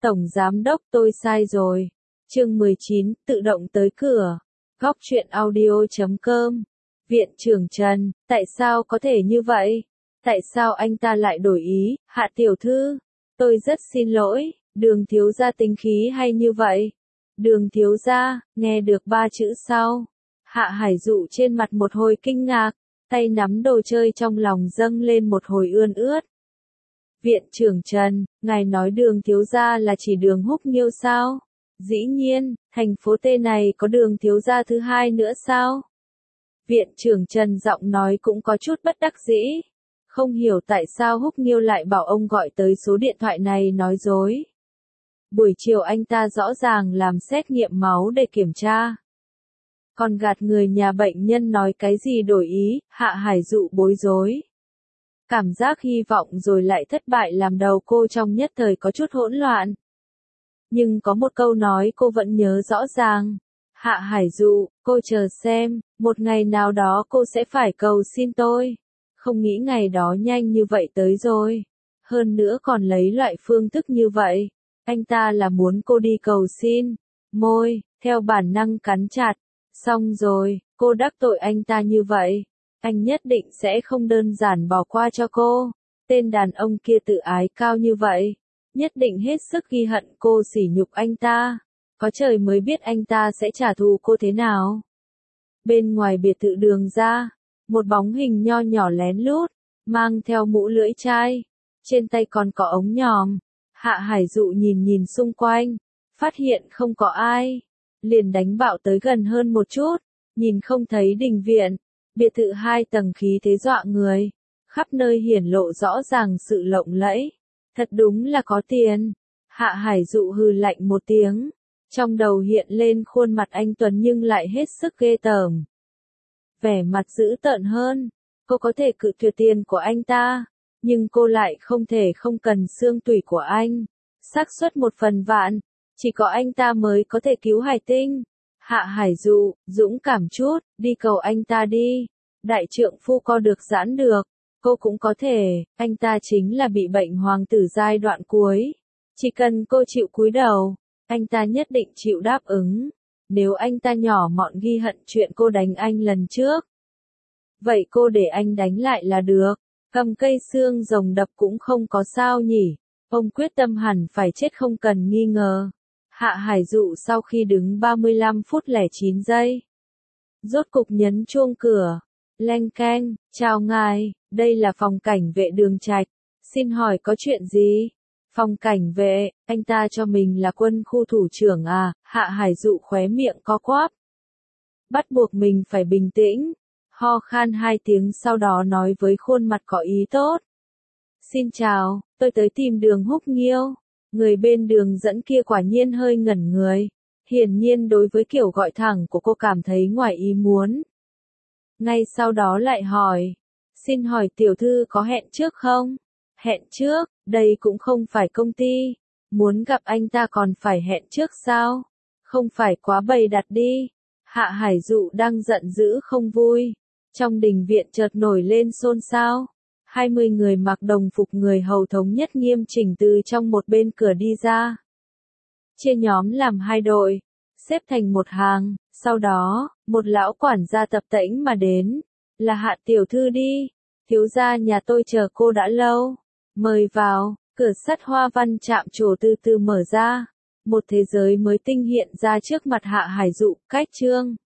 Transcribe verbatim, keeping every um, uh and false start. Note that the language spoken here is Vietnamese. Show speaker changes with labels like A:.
A: Tổng giám đốc tôi sai rồi. Chương mười chín, tự động tới cửa. Góc truyện audio chấm com. Viện trưởng Trần, tại sao có thể như vậy? Tại sao anh ta lại đổi ý? Hạ tiểu thư, tôi rất xin lỗi, Đường thiếu gia tính khí hay như vậy? Đường thiếu gia, nghe được ba chữ sau. Hạ Hải Dụ trên mặt một hồi kinh ngạc, tay nắm đồ chơi trong lòng dâng lên một hồi ươn ướt. Viện trưởng Trần, ngài nói Đường thiếu gia là chỉ Đường Húc Nghiêu sao? Dĩ nhiên, thành phố T này có Đường thiếu gia thứ hai nữa sao? Viện trưởng Trần giọng nói cũng có chút bất đắc dĩ. Không hiểu tại sao Húc Nghiêu lại bảo ông gọi tới số điện thoại này nói dối. Buổi chiều anh ta rõ ràng làm xét nghiệm máu để kiểm tra. Còn gạt người nhà bệnh nhân nói cái gì đổi ý, Hạ Hải Dụ bối rối. Cảm giác hy vọng rồi lại thất bại làm đầu cô trong nhất thời có chút hỗn loạn. Nhưng có một câu nói cô vẫn nhớ rõ ràng. Hạ Hải Dụ, cô chờ xem, một ngày nào đó cô sẽ phải cầu xin tôi. Không nghĩ ngày đó nhanh như vậy tới rồi. Hơn nữa còn lấy loại phương thức như vậy. Anh ta là muốn cô đi cầu xin. Môi, theo bản năng cắn chặt. Xong rồi, cô đắc tội anh ta như vậy. Anh nhất định sẽ không đơn giản bỏ qua cho cô. Tên đàn ông kia tự ái cao như vậy. Nhất định hết sức ghi hận cô sỉ nhục anh ta. Có trời mới biết anh ta sẽ trả thù cô thế nào. Bên ngoài biệt thự Đường ra, một bóng hình nho nhỏ lén lút, mang theo mũ lưỡi chai. Trên tay còn có ống nhòm. Hạ Hải Dụ nhìn nhìn xung quanh, phát hiện không có ai. Liền đánh bạo tới gần hơn một chút, nhìn không thấy đình viện. Biệt thự hai tầng khí thế dọa người, khắp nơi hiển lộ rõ ràng sự lộng lẫy. Thật đúng là có tiền. Hạ Hải Dụ hừ lạnh một tiếng, trong đầu hiện lên khuôn mặt anh Tuấn nhưng lại hết sức ghê tởm. Vẻ mặt dữ tợn hơn, cô có thể cự tuyệt tiền của anh ta, nhưng cô lại không thể không cần xương tủy của anh. Xác suất một phần vạn, chỉ có anh ta mới có thể cứu Hải Tinh. Hạ Hải Dụ, dũng cảm chút, đi cầu anh ta đi. Đại trượng phu co được giãn được, cô cũng có thể, anh ta chính là bị bệnh hoàng tử giai đoạn cuối. Chỉ cần cô chịu cúi đầu, anh ta nhất định chịu đáp ứng. Nếu anh ta nhỏ mọn ghi hận chuyện cô đánh anh lần trước, vậy cô để anh đánh lại là được. Cầm cây xương rồng đập cũng không có sao nhỉ. Ông quyết tâm hẳn phải chết không cần nghi ngờ. Hạ Hải Dụ sau khi đứng ba mươi lăm phút lẻ chín giây, rốt cục nhấn chuông cửa. Leng keng, chào ngài, đây là phòng cảnh vệ Đường Trạch. Xin hỏi có chuyện gì? Phòng cảnh vệ, anh ta cho mình là quân khu thủ trưởng à? Hạ Hải Dụ khóe miệng co quắp. Bắt buộc mình phải bình tĩnh. Ho khan hai tiếng sau đó nói với khuôn mặt có ý tốt. Xin chào, tôi tới tìm Đường Húc Nghiêu. Người bên đường dẫn kia quả nhiên hơi ngẩn người. Hiển nhiên đối với kiểu gọi thẳng của cô cảm thấy ngoài ý muốn. Ngay sau đó lại hỏi. Xin hỏi tiểu thư có hẹn trước không? Hẹn trước, đây cũng không phải công ty. Muốn gặp anh ta còn phải hẹn trước sao? Không phải quá bày đặt đi. Hạ Hải Dụ đang giận dữ không vui. Trong đình viện chợt nổi lên xôn xao. hai mươi người mặc đồng phục người hầu thống nhất nghiêm chỉnh từ trong một bên cửa đi ra. Chia nhóm làm hai đội, xếp thành một hàng, sau đó, một lão quản gia tập tễnh mà đến. Là Hạ tiểu thư đi, thiếu gia nhà tôi chờ cô đã lâu. Mời vào, cửa sắt hoa văn chạm trổ từ từ mở ra. Một thế giới mới tinh hiện ra trước mặt Hạ Hải Dụ, cách chương.